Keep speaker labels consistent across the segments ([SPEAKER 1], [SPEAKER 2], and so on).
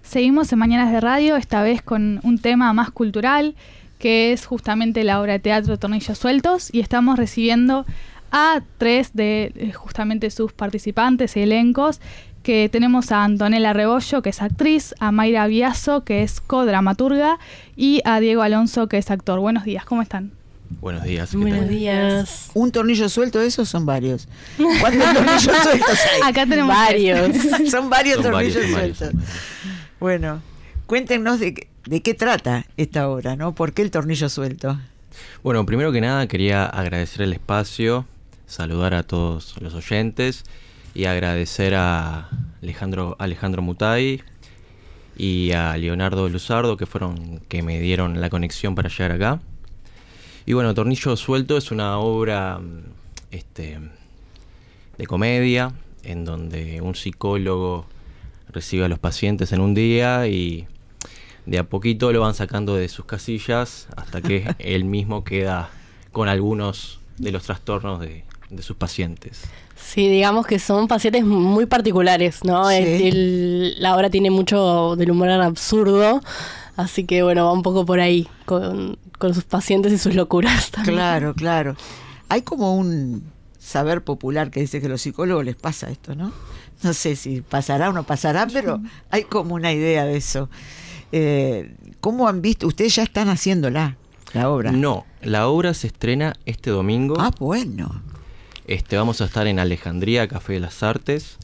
[SPEAKER 1] Seguimos en Mañanas de Radio, esta vez con un tema más cultural, que es justamente la obra de teatro Tornillos Sueltos, y estamos recibiendo a 3 de justamente sus participantes y elencos, que tenemos a Antonella Rebollo, que es actriz, a Mayra Biaso, que es codramaturga, y a Diego Alonso, que es actor. Buenos días, ¿cómo están?
[SPEAKER 2] Buenos días.
[SPEAKER 3] Buenos días.
[SPEAKER 4] ¿Un tornillo suelto de esos son varios? ¿Cuántos tornillos sueltos hay?
[SPEAKER 1] Acá tenemos
[SPEAKER 3] varios.
[SPEAKER 4] Son varios tornillos
[SPEAKER 2] varios.
[SPEAKER 4] sueltos. Bueno, cuéntenos de qué trata esta obra, ¿no? ¿Por qué el tornillo suelto?
[SPEAKER 2] Bueno, primero que nada quería agradecer el espacio, saludar a todos los oyentes y agradecer a Alejandro Mutai y a Leonardo Luzardo, que me dieron la conexión para llegar acá. Y bueno, Tornillo Suelto es una obra de comedia en donde un psicólogo recibe a los pacientes en un día y de a poquito lo van sacando de sus casillas hasta que él mismo queda con algunos de los trastornos de sus pacientes.
[SPEAKER 3] Sí, digamos que son pacientes muy particulares, ¿no?
[SPEAKER 4] Sí.
[SPEAKER 3] La obra tiene mucho del humor absurdo, así que bueno, va un poco por ahí, con sus pacientes y sus locuras también.
[SPEAKER 4] Claro. Hay como un saber popular que dice que a los psicólogos les pasa esto, ¿no? No sé si pasará o no pasará, pero hay como una idea de eso. ¿Cómo han visto? Ustedes ya están haciéndola, la obra.
[SPEAKER 2] No, la obra se estrena este domingo.
[SPEAKER 4] Ah, bueno.
[SPEAKER 2] Vamos a estar en Alejandría, Café de las Artes,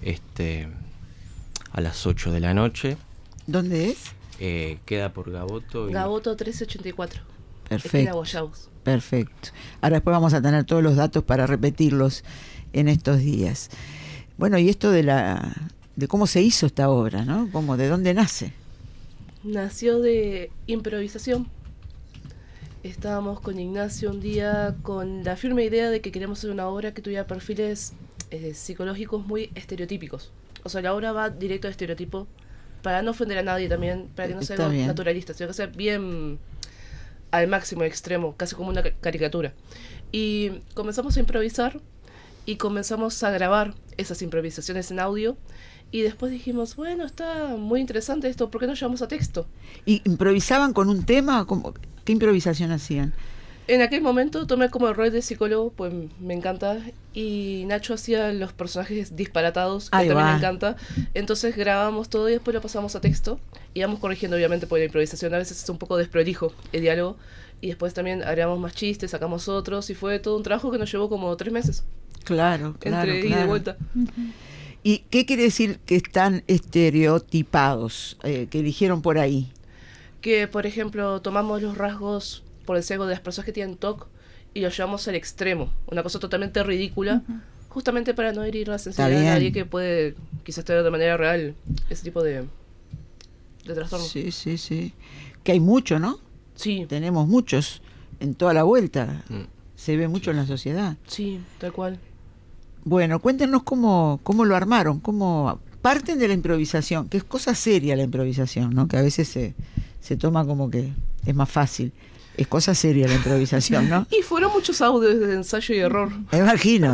[SPEAKER 2] a las 8 de la noche.
[SPEAKER 4] ¿Dónde es?
[SPEAKER 2] Queda por Gaboto.
[SPEAKER 3] Gaboto 1384.
[SPEAKER 4] Perfecto. Perfecto. Ahora después vamos a tener todos los datos para repetirlos en estos días. Bueno, y esto de cómo se hizo esta obra, ¿no? ¿De dónde nace?
[SPEAKER 5] Nació de improvisación. Estábamos con Ignacio un día con la firme idea de que queríamos hacer una obra que tuviera perfiles psicológicos muy estereotípicos. O sea, la obra va directo al estereotipo para no ofender a nadie también, para que no sea algo naturalista, sino que sea bien al máximo extremo, casi como una caricatura. Y comenzamos a improvisar y comenzamos a grabar esas improvisaciones en audio. Y después dijimos, bueno, está muy interesante esto, ¿por qué no llevamos a texto?
[SPEAKER 4] ¿Y improvisaban con un tema? ¿Qué improvisación hacían?
[SPEAKER 5] En aquel momento tomé como el rol de psicólogo, pues me encanta, y Nacho hacía los personajes disparatados, que también me encanta. Entonces grabamos todo y después lo pasamos a texto, y vamos corrigiendo obviamente por la improvisación, a veces es un poco desprolijo el diálogo, y después también agregamos más chistes, sacamos otros, y fue todo un trabajo que nos llevó como 3 meses.
[SPEAKER 4] Claro.
[SPEAKER 5] Entre ida y vuelta.
[SPEAKER 4] ¿Y qué quiere decir que están estereotipados, que eligieron por ahí?
[SPEAKER 5] Que, por ejemplo, tomamos los rasgos, por decir algo, de las personas que tienen TOC y los llevamos al extremo. Una cosa totalmente ridícula, justamente para no herir la sensibilidad de nadie que puede quizás tener de manera real ese tipo de trastorno.
[SPEAKER 4] Sí. Que hay mucho, ¿no?
[SPEAKER 5] Sí.
[SPEAKER 4] Tenemos muchos en toda la vuelta. Se ve mucho en la sociedad.
[SPEAKER 5] Sí, tal cual.
[SPEAKER 4] Bueno, cuéntenos cómo lo armaron, cómo parten de la improvisación, que es cosa seria la improvisación, ¿no? Que a veces se toma como que es más fácil. Es cosa seria la improvisación, ¿no?
[SPEAKER 5] Y fueron muchos audios de ensayo y error.
[SPEAKER 4] Me imagino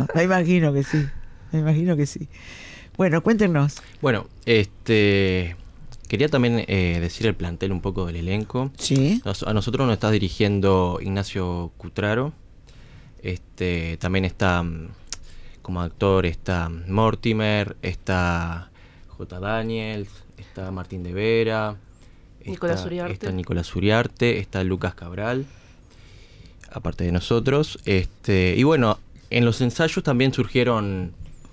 [SPEAKER 4] que sí. Bueno, cuéntenos.
[SPEAKER 2] Bueno, quería también decir el plantel un poco del elenco.
[SPEAKER 4] Sí.
[SPEAKER 2] A nosotros nos está dirigiendo Ignacio Cutraro. También está como actor, está Mortimer, está J. Daniels, está Martín de Vera,
[SPEAKER 5] Nicolás Uriarte.
[SPEAKER 2] Está Nicolás Uriarte, está Lucas Cabral, aparte de nosotros. Y bueno, en los ensayos también surgieron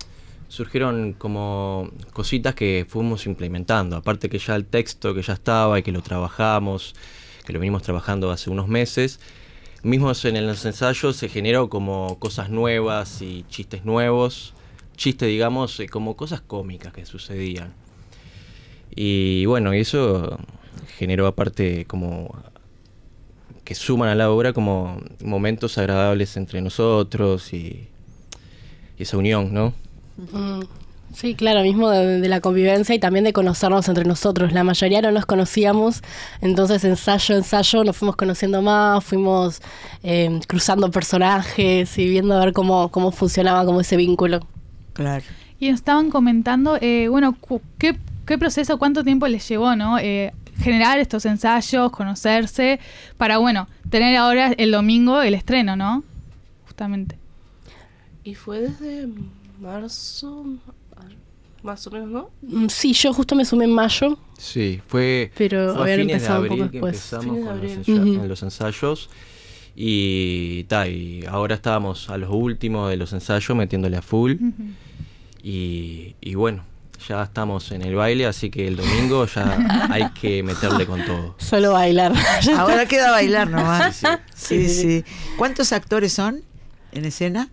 [SPEAKER 2] como cositas que fuimos implementando. Aparte que ya el texto que ya estaba y que lo trabajamos, que lo venimos trabajando hace unos meses, mismos en los ensayos se generó como cosas nuevas y chistes nuevos. Chistes, digamos, como cosas cómicas que sucedían. Y bueno, eso generó aparte como que suman a la obra como momentos agradables entre nosotros y esa unión, ¿no?
[SPEAKER 3] Sí, claro, mismo de la convivencia y también de conocernos entre nosotros. La mayoría no nos conocíamos, entonces ensayo nos fuimos conociendo más, fuimos cruzando personajes y viendo a ver cómo funcionaba como ese vínculo.
[SPEAKER 4] Claro.
[SPEAKER 1] Y nos estaban comentando, ¿qué ¿Qué proceso, cuánto tiempo les llevó, ¿no? Generar estos ensayos, conocerse, para, bueno, tener ahora el domingo el estreno, ¿no? Justamente.
[SPEAKER 5] Y fue desde marzo, más o menos, ¿no?
[SPEAKER 3] Sí, yo justo me sumé en mayo.
[SPEAKER 2] Sí, fue
[SPEAKER 3] Pero
[SPEAKER 2] a
[SPEAKER 3] habían
[SPEAKER 2] fines de
[SPEAKER 3] empezado un
[SPEAKER 2] abril
[SPEAKER 3] poco
[SPEAKER 2] que
[SPEAKER 3] después.
[SPEAKER 2] empezamos
[SPEAKER 5] Fines de
[SPEAKER 2] con
[SPEAKER 5] abril.
[SPEAKER 2] en los ensayos. Y ahora estábamos a los últimos de los ensayos metiéndole a full. Y bueno, ya estamos en el baile, así que el domingo ya hay que meterle con todo.
[SPEAKER 3] Solo bailar.
[SPEAKER 4] Ahora queda bailar nomás.
[SPEAKER 2] Sí,
[SPEAKER 4] Sí. ¿Cuántos actores son en escena?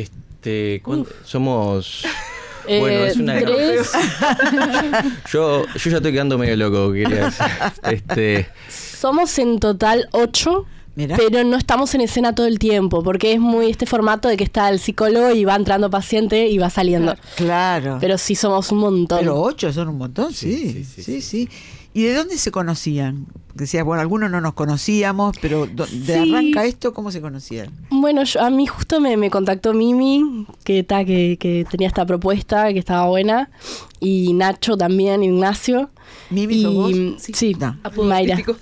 [SPEAKER 2] Somos... Bueno, es una...
[SPEAKER 3] 3.
[SPEAKER 2] Yo ya estoy quedando medio loco, quería decir.
[SPEAKER 3] Somos en total 8.
[SPEAKER 4] Mira.
[SPEAKER 3] Pero no estamos en escena todo el tiempo, porque es muy este formato de que está el psicólogo y va entrando paciente y va saliendo.
[SPEAKER 4] Claro.
[SPEAKER 3] Pero sí somos un montón.
[SPEAKER 4] Pero 8 son un montón, sí. ¿Y de dónde se conocían? Decías, bueno, algunos no nos conocíamos, pero de arranca esto, ¿cómo se conocían?
[SPEAKER 3] Bueno, a mí justo me contactó Mimi, que tenía esta propuesta, que estaba buena, y Nacho también, Ignacio.
[SPEAKER 4] ¿Mimi sos vos?
[SPEAKER 3] Sí,
[SPEAKER 4] No.
[SPEAKER 5] Apodo
[SPEAKER 3] Mayra.
[SPEAKER 5] artístico.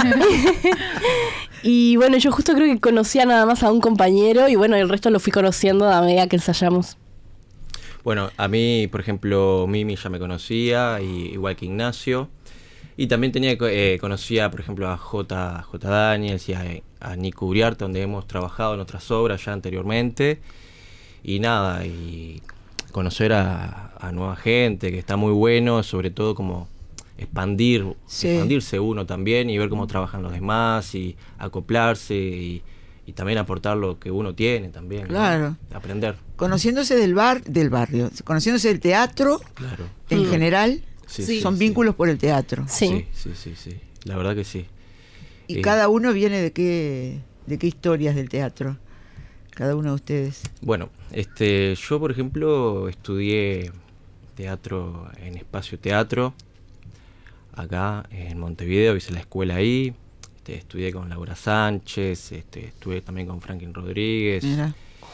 [SPEAKER 3] Y bueno, yo justo creo que conocía nada más a un compañero y bueno, el resto lo fui conociendo a medida que ensayamos.
[SPEAKER 2] Bueno, a mí, por ejemplo, Mimi ya me conocía, igual que Ignacio. Y también conocía, por ejemplo, a J. Daniels y a Nico Uriarte, donde hemos trabajado en otras obras ya anteriormente. Y nada, y conocer a nueva gente, que está muy bueno, sobre todo como expandirse uno también y ver cómo trabajan los demás y acoplarse y también aportar lo que uno tiene también.
[SPEAKER 4] Claro.
[SPEAKER 2] ¿No? Aprender.
[SPEAKER 4] Conociéndose del barrio, conociéndose del teatro
[SPEAKER 2] Claro.
[SPEAKER 4] en general,
[SPEAKER 2] Sí,
[SPEAKER 4] son
[SPEAKER 2] sí,
[SPEAKER 4] vínculos por el teatro.
[SPEAKER 3] Sí.
[SPEAKER 2] Sí. La verdad que sí.
[SPEAKER 4] ¿Y cada uno viene de qué historias del teatro? Cada uno de ustedes.
[SPEAKER 2] Bueno, yo por ejemplo estudié teatro en Espacio Teatro, acá en Montevideo, hice la escuela ahí, estudié con Laura Sánchez, estuve también con Franklin Rodríguez,
[SPEAKER 4] Mira.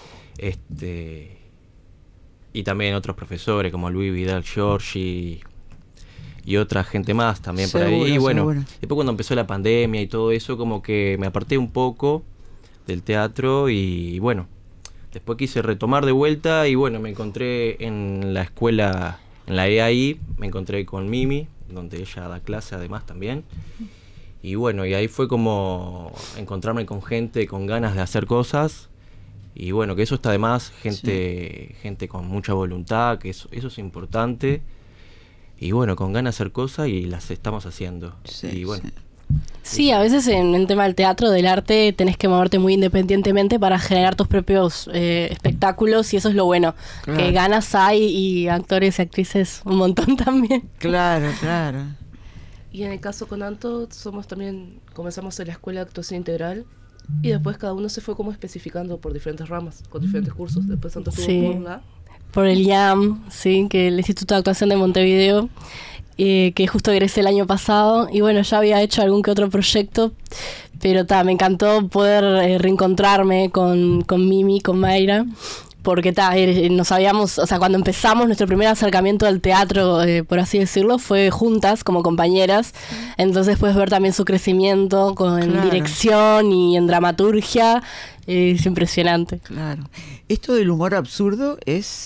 [SPEAKER 2] y también otros profesores como Luis Vidal Giorgi y otra gente más también por ahí. Y bueno,
[SPEAKER 4] seguro.
[SPEAKER 2] después cuando empezó la pandemia y todo eso, como que me aparté un poco del teatro y bueno, después quise retomar de vuelta y bueno, me encontré en la escuela, en la EAI, me encontré con Mimi, donde ella da clase además también. Y bueno, y ahí fue como encontrarme con gente con ganas de hacer cosas. Y bueno, que eso está de más, gente con mucha voluntad, que eso es importante. Y bueno, con ganas de hacer cosas y las estamos haciendo.
[SPEAKER 4] Sí,
[SPEAKER 2] y bueno.
[SPEAKER 3] Sí, a veces en el tema del teatro, del arte, tenés que moverte muy independientemente para generar tus propios espectáculos y eso es lo bueno.
[SPEAKER 4] Claro.
[SPEAKER 3] Que ganas hay y actores y actrices un montón también.
[SPEAKER 4] Claro.
[SPEAKER 5] Y en el caso con Anto, comenzamos en la escuela de actuación integral y después cada uno se fue como especificando por diferentes ramas, con diferentes cursos. Después Anto estuvo
[SPEAKER 3] Sí.
[SPEAKER 5] por la...
[SPEAKER 3] Por el IAM, sí, que el Instituto de Actuación de Montevideo, que justo egresé el año pasado. Y bueno, ya había hecho algún que otro proyecto, pero me encantó poder reencontrarme con Mimi, con Mayra, porque nos habíamos, o sea, cuando empezamos nuestro primer acercamiento al teatro, por así decirlo, fue juntas como compañeras. Entonces puedes ver también su crecimiento en
[SPEAKER 4] Claro.
[SPEAKER 3] dirección y en dramaturgia. Es impresionante.
[SPEAKER 4] Claro. Esto del humor absurdo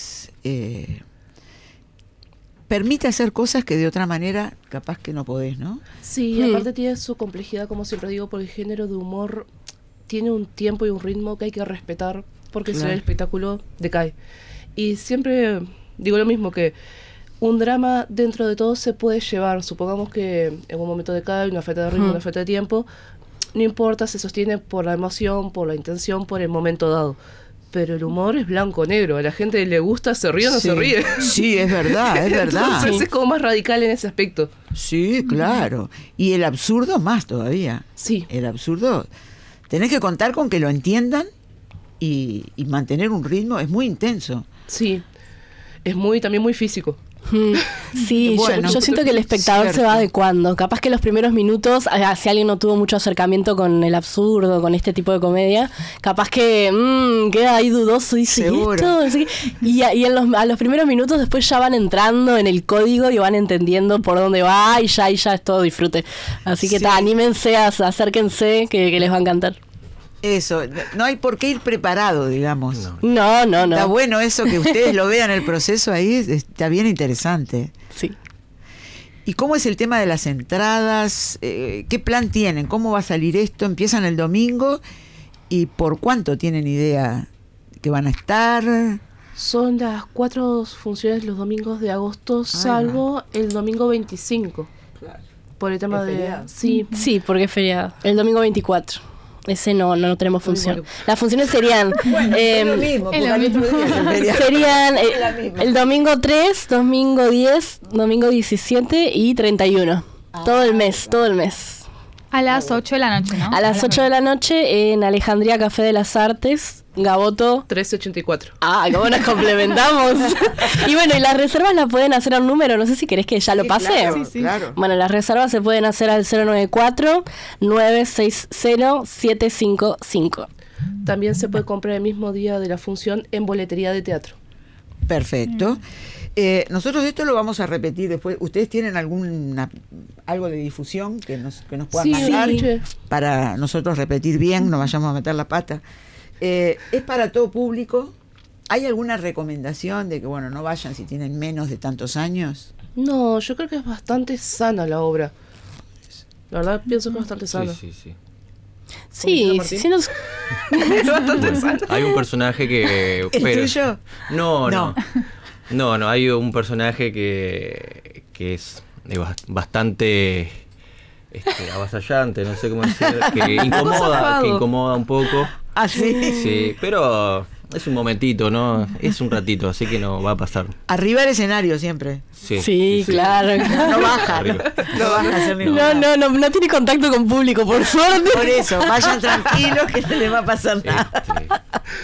[SPEAKER 4] permite hacer cosas que de otra manera capaz que no podés, ¿no?
[SPEAKER 5] Sí, aparte tiene su complejidad, como siempre digo, porque el género de humor tiene un tiempo y un ritmo que hay que respetar, porque si no
[SPEAKER 4] Claro.
[SPEAKER 5] el espectáculo decae. Y siempre digo lo mismo, que un drama dentro de todo se puede llevar. Supongamos que en un momento decae, una falta de ritmo, una falta de tiempo, no importa, se sostiene por la emoción, por la intención, por el momento dado. Pero el humor es blanco-negro, a la gente le gusta, se ríe o no
[SPEAKER 4] Sí.
[SPEAKER 5] se ríe.
[SPEAKER 4] Sí, es verdad, es verdad.
[SPEAKER 5] Entonces es como más radical en ese aspecto.
[SPEAKER 4] Sí, claro. Y el absurdo más todavía.
[SPEAKER 5] Sí.
[SPEAKER 4] El absurdo, tenés que contar con que lo entiendan y mantener un ritmo, es muy intenso.
[SPEAKER 5] Sí, es también muy físico.
[SPEAKER 3] Sí,
[SPEAKER 4] Bueno,
[SPEAKER 3] yo siento que el espectador se va adecuando. Capaz que los primeros minutos, si alguien no tuvo mucho acercamiento con el absurdo, con este tipo de comedia, capaz que queda ahí dudoso y dice,
[SPEAKER 4] Seguro.
[SPEAKER 3] ¿esto? Así que- y a los primeros minutos después ya van entrando en el código y van entendiendo por dónde va y ya es todo disfrute. Así que
[SPEAKER 4] Sí.
[SPEAKER 3] anímense, acérquense que les va a encantar.
[SPEAKER 4] Eso, no hay por qué ir preparado, digamos.
[SPEAKER 2] No.
[SPEAKER 3] No.
[SPEAKER 4] Está bueno eso, que ustedes lo vean el proceso ahí, está bien interesante.
[SPEAKER 3] Sí.
[SPEAKER 4] ¿Y cómo es el tema de las entradas? ¿Qué plan tienen? ¿Cómo va a salir esto? ¿Empiezan el domingo? ¿Y por cuánto tienen idea que van a estar?
[SPEAKER 5] Son las 4 funciones los domingos de agosto, salvo el domingo 25. Por el tema
[SPEAKER 4] ¿Es
[SPEAKER 5] de...
[SPEAKER 4] feriado?
[SPEAKER 5] Sí,
[SPEAKER 3] Porque es feriado. El domingo 24. Ese no tenemos función.
[SPEAKER 5] Domingo.
[SPEAKER 3] Las funciones serían...
[SPEAKER 4] mismo,
[SPEAKER 1] porque al otro día
[SPEAKER 3] serían
[SPEAKER 4] la misma.
[SPEAKER 3] el domingo 3, domingo 10, domingo 17 y 31. Todo el mes.
[SPEAKER 1] A las 8 de la noche, ¿no?
[SPEAKER 3] A las 8 de la noche en Alejandría Café de las Artes, Gaboto.
[SPEAKER 5] 1384.
[SPEAKER 3] ¿Cómo nos complementamos? Y bueno, y las reservas las pueden hacer a un número, no sé si querés que ya lo pase.
[SPEAKER 4] Claro, claro.
[SPEAKER 3] Bueno, las reservas se pueden hacer al 094-960-755.
[SPEAKER 5] También se puede comprar el mismo día de la función en boletería de teatro.
[SPEAKER 4] Perfecto. Nosotros esto lo vamos a repetir después. ¿Ustedes tienen algo de difusión que nos puedan
[SPEAKER 5] Sí,
[SPEAKER 4] mandar
[SPEAKER 5] sí.
[SPEAKER 4] para nosotros repetir bien, no vayamos a meter la pata? ¿Es para todo público? ¿Hay alguna recomendación de que, bueno, no vayan si tienen menos de tantos años?
[SPEAKER 5] No, yo creo que es bastante sana la obra. La verdad pienso que es bastante sana.
[SPEAKER 2] Sí.
[SPEAKER 3] Sí,
[SPEAKER 5] Martín?
[SPEAKER 3] sí nos...
[SPEAKER 5] Es bastante sana.
[SPEAKER 2] Hay un personaje que...
[SPEAKER 4] ¿El tuyo?
[SPEAKER 2] No, hay un personaje que es bastante avasallante, no sé cómo decir, que incomoda un poco.
[SPEAKER 4] Ah, sí.
[SPEAKER 2] Sí, pero es un momentito, ¿no? Es un ratito, así que no va a pasar.
[SPEAKER 4] Arriba del escenario siempre.
[SPEAKER 3] Sí, claro.
[SPEAKER 4] No baja.
[SPEAKER 2] Arriba.
[SPEAKER 4] No baja a hacer ninguna.
[SPEAKER 3] No tiene contacto con público, por suerte.
[SPEAKER 4] Por eso, vayan tranquilos que no les va a pasar nada.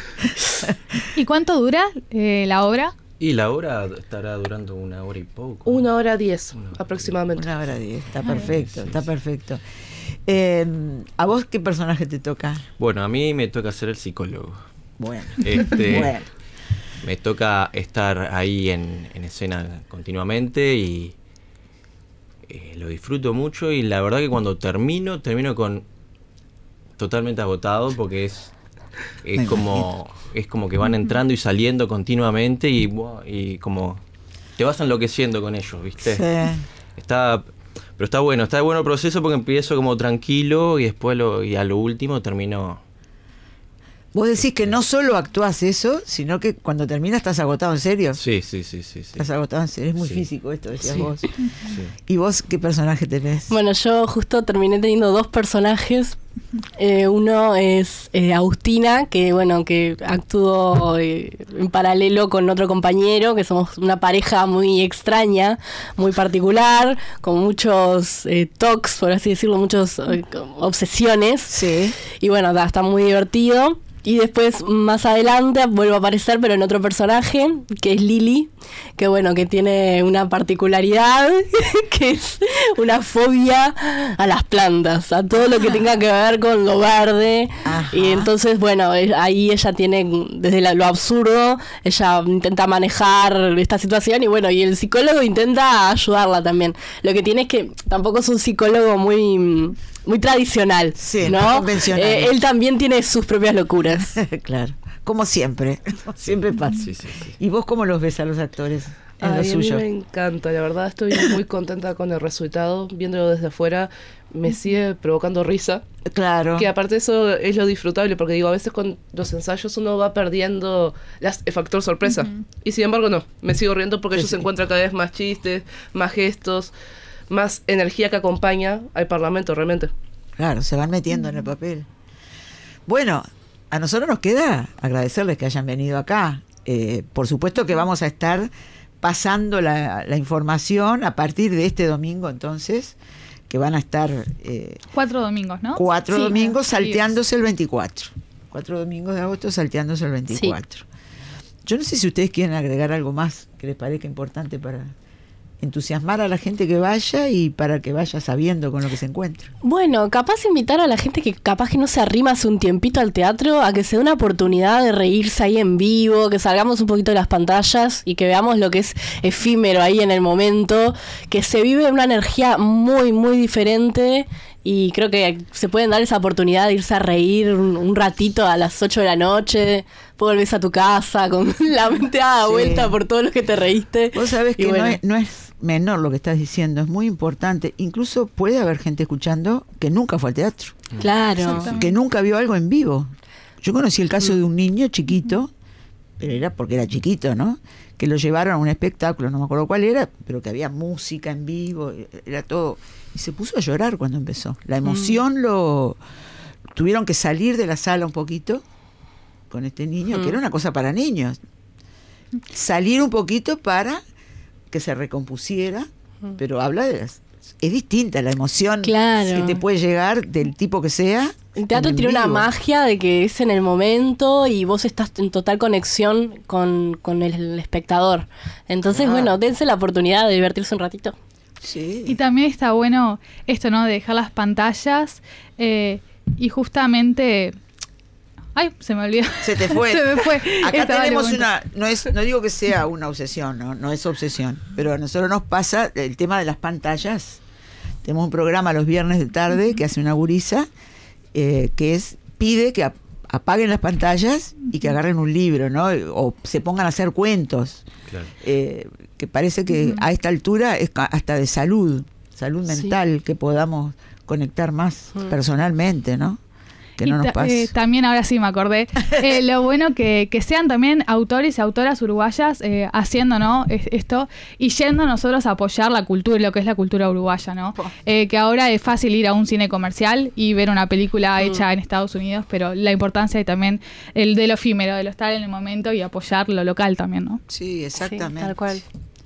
[SPEAKER 1] ¿Y cuánto dura la obra?
[SPEAKER 2] Y la obra estará durando 1 hora y poco.
[SPEAKER 5] 1 hora 10 aproximadamente.
[SPEAKER 4] 1:10, está perfecto, está perfecto. ¿A vos qué personaje te toca?
[SPEAKER 2] Bueno, a mí me toca ser el psicólogo.
[SPEAKER 4] Bueno,
[SPEAKER 2] Bueno. Me toca estar ahí en escena continuamente y lo disfruto mucho, y la verdad que cuando termino con totalmente agotado, porque es como que van entrando y saliendo continuamente y como te vas enloqueciendo con ellos, ¿viste?
[SPEAKER 4] sí.
[SPEAKER 2] Pero está bueno el proceso, porque empiezo como tranquilo y después y a lo último termino.
[SPEAKER 4] Vos decís que no solo actuás eso, sino que cuando terminas estás agotado, ¿en serio?
[SPEAKER 2] Sí.
[SPEAKER 4] Estás agotado, en serio. Es muy
[SPEAKER 2] Sí.
[SPEAKER 4] físico esto, decías
[SPEAKER 2] Sí.
[SPEAKER 4] vos.
[SPEAKER 2] Sí.
[SPEAKER 4] ¿Y vos qué personaje tenés?
[SPEAKER 3] Bueno, yo justo terminé teniendo 2 personajes. Uno es Agustina, que actuó en paralelo con otro compañero, que somos una pareja muy extraña, muy particular, con muchos tocs, por así decirlo, muchas obsesiones.
[SPEAKER 4] Sí.
[SPEAKER 3] Y bueno, está muy divertido. Y después, más adelante, vuelvo a aparecer, pero en otro personaje, que es Lili, que tiene una particularidad, que es una fobia a las plantas, a todo lo que tenga que ver con lo verde.
[SPEAKER 4] Ajá.
[SPEAKER 3] Y entonces, ahí ella tiene, desde lo absurdo, ella intenta manejar esta situación, y el psicólogo intenta ayudarla también. Lo que tiene es que tampoco es un psicólogo muy tradicional,
[SPEAKER 4] Sí,
[SPEAKER 3] ¿no?
[SPEAKER 4] no convencional.
[SPEAKER 3] Él también tiene sus propias locuras.
[SPEAKER 4] Claro, como siempre. Siempre pasa.
[SPEAKER 2] Sí.
[SPEAKER 4] ¿Y vos cómo los ves a los actores en lo
[SPEAKER 5] Ay, a mí
[SPEAKER 4] suyo?
[SPEAKER 5] me encanta, la verdad estoy muy contenta con el resultado. Viéndolo desde afuera me sigue provocando risa.
[SPEAKER 4] Claro.
[SPEAKER 5] Que aparte eso es lo disfrutable, porque digo, a veces con los ensayos uno va perdiendo el factor sorpresa. Y sin embargo no, me sigo riendo porque
[SPEAKER 4] Sí,
[SPEAKER 5] ellos
[SPEAKER 4] sí.
[SPEAKER 5] encuentran cada vez más chistes, más gestos, más energía que acompaña al Parlamento realmente.
[SPEAKER 4] Claro, se van metiendo en el papel. Bueno, a nosotros nos queda agradecerles que hayan venido acá. Por supuesto que vamos a estar pasando la información a partir de este domingo, entonces, que van a estar
[SPEAKER 1] 4 domingos, ¿no?
[SPEAKER 4] 4
[SPEAKER 1] Sí,
[SPEAKER 4] domingos
[SPEAKER 1] así es.
[SPEAKER 4] salteándose el 24. 4 domingos de agosto salteándose el 24. Yo no sé si ustedes quieren agregar algo más que les parezca importante para entusiasmar a la gente que vaya y para que vaya sabiendo con lo que se encuentra.
[SPEAKER 3] Bueno, capaz invitar a la gente que capaz que no se arrima hace un tiempito al teatro a que se dé una oportunidad de reírse ahí en vivo, que salgamos un poquito de las pantallas y que veamos lo que es efímero ahí en el momento, que se vive una energía muy, muy diferente. Y creo que se pueden dar esa oportunidad de irse a reír un ratito a las 8 de la noche, volvés a tu casa con la mente dada vuelta por todo lo que te reíste.
[SPEAKER 4] Vos sabés que
[SPEAKER 3] bueno,
[SPEAKER 4] no es menor lo que estás diciendo, es muy importante. Incluso puede haber gente escuchando que nunca fue al teatro,
[SPEAKER 3] claro.
[SPEAKER 4] que nunca vio algo en vivo. Yo conocí el caso de un niño chiquito, pero era porque era chiquito, ¿no? Que lo llevaron a un espectáculo, no me acuerdo cuál era, pero que había música en vivo, era todo. Y se puso a llorar cuando empezó. La emoción tuvieron que salir de la sala un poquito con este niño, que era una cosa para niños. Salir un poquito para que se recompusiera, pero habla de es distinta la emoción que te puede llegar del tipo que sea.
[SPEAKER 3] El teatro tiene una magia de que es en el momento y vos estás en total conexión con el espectador. Entonces, bueno, dense la oportunidad de divertirse un ratito.
[SPEAKER 4] Sí.
[SPEAKER 1] Y también está bueno esto, ¿no? De dejar las pantallas y justamente... Ay, se me olvidó.
[SPEAKER 4] Se te fue.
[SPEAKER 1] Se me fue.
[SPEAKER 4] Acá tenemos no digo que sea una obsesión, no es obsesión, pero a nosotros nos pasa el tema de las pantallas. Tenemos un programa los viernes de tarde que hace una gurisa que pide que apaguen las pantallas y que agarren un libro, ¿no? O se pongan a hacer cuentos. Claro. Que parece que a esta altura es hasta de salud mental, que podamos conectar más personalmente, ¿no? Que no nos pase.
[SPEAKER 1] También, ahora sí me acordé, lo bueno que sean también autores y autoras uruguayas haciendo, ¿no? Esto y yendo nosotros a apoyar la cultura, lo que es la cultura uruguaya, ¿no? Que ahora es fácil ir a un cine comercial y ver una película hecha en Estados Unidos, pero la importancia de también el de lo efímero, de lo estar en el momento y apoyar lo local también, ¿no?
[SPEAKER 4] Sí, exactamente.
[SPEAKER 3] Sí, tal cual.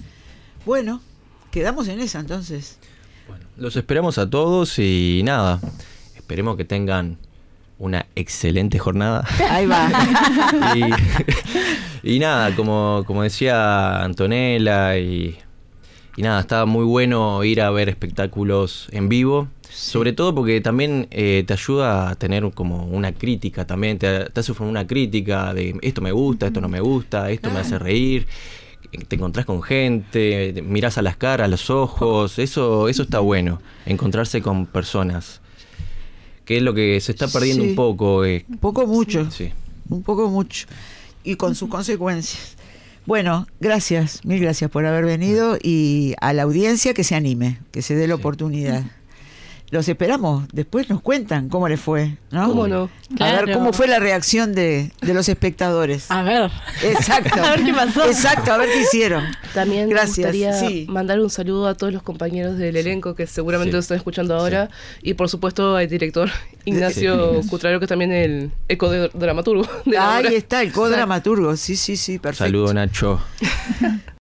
[SPEAKER 4] Bueno, quedamos en esa entonces.
[SPEAKER 2] Bueno, los esperamos a todos y nada, esperemos que tengan una excelente jornada.
[SPEAKER 4] Ahí va.
[SPEAKER 2] y nada, como decía Antonella, y nada, está muy bueno ir a ver espectáculos en vivo, sobre todo porque también te ayuda a tener como una crítica también, te hace formar una crítica de esto me gusta, esto no me gusta, esto me hace reír, te encontrás con gente, mirás a las caras, a los ojos, eso está bueno, encontrarse con personas. Que es lo que se está perdiendo un poco.
[SPEAKER 4] Un poco mucho.
[SPEAKER 2] Sí.
[SPEAKER 4] Un poco mucho. Y con sus consecuencias. Bueno, gracias, mil gracias por haber venido y a la audiencia que se anime, que se dé la oportunidad. Los esperamos, después nos cuentan cómo les fue, ¿no?
[SPEAKER 5] ¿Cómo no?
[SPEAKER 4] A ver cómo fue la reacción de los espectadores.
[SPEAKER 3] A ver.
[SPEAKER 4] Exacto.
[SPEAKER 3] A ver qué pasó.
[SPEAKER 4] Exacto, a ver qué hicieron.
[SPEAKER 5] También
[SPEAKER 4] Gracias.
[SPEAKER 5] me gustaría
[SPEAKER 4] Sí.
[SPEAKER 5] mandar un saludo a todos los compañeros del elenco que seguramente lo están escuchando ahora y por supuesto al director Ignacio Cutraro, que es también el co-dramaturgo de la obra.
[SPEAKER 4] Ahí está, el co-dramaturgo. Sí, perfecto.
[SPEAKER 2] Saludo, Nacho.